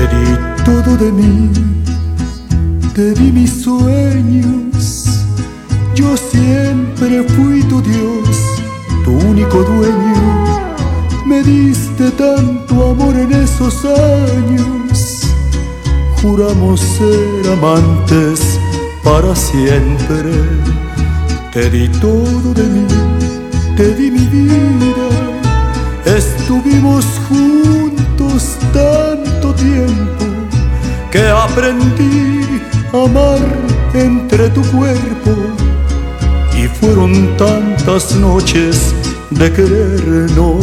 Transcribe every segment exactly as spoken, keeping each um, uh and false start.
di todo de mí, te di mis sueños. Yo siempre fui tu Dios, tu único dueño. Me diste tanto amor en esos años. Juramos ser amantes para siempre. Te di todo de mí, te di mi vida. Estuvimos juntos tanto tiempo que aprendí a amar entre tu cuerpo. Y fueron tantas noches de querernos.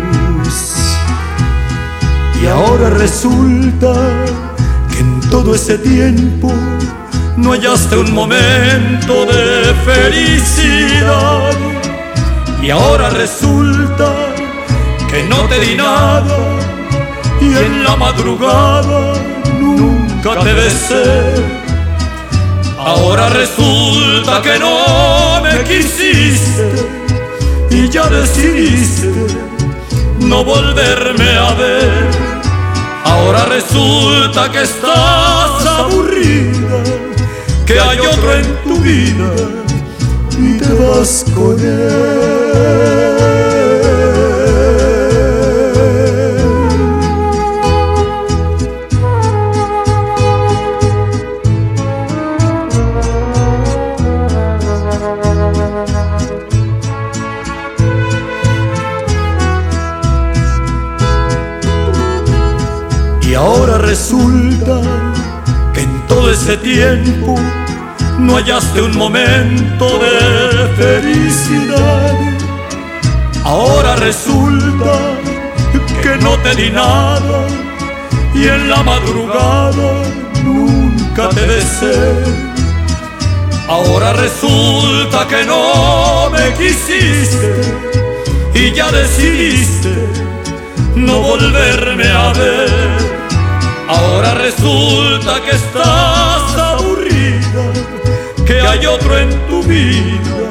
Y ahora resulta que en todo ese tiempo no hallaste un momento de felicidad. Y ahora resulta que no te di nada, y en la madrugada nunca te besé. Ahora resulta que no me quisiste y ya decidiste no volverme a ver. Ahora resulta que estás aburrida, que hay otro en tu vida y te vas con él. Y ahora resulta que en todo ese tiempo no hallaste un momento de felicidad. Ahora resulta que no te di nada, y en la madrugada nunca te besé. Ahora resulta que no me quisiste y ya decidiste no volverme a ver. Ahora resulta que estás aburrida, que hay otro en tu vida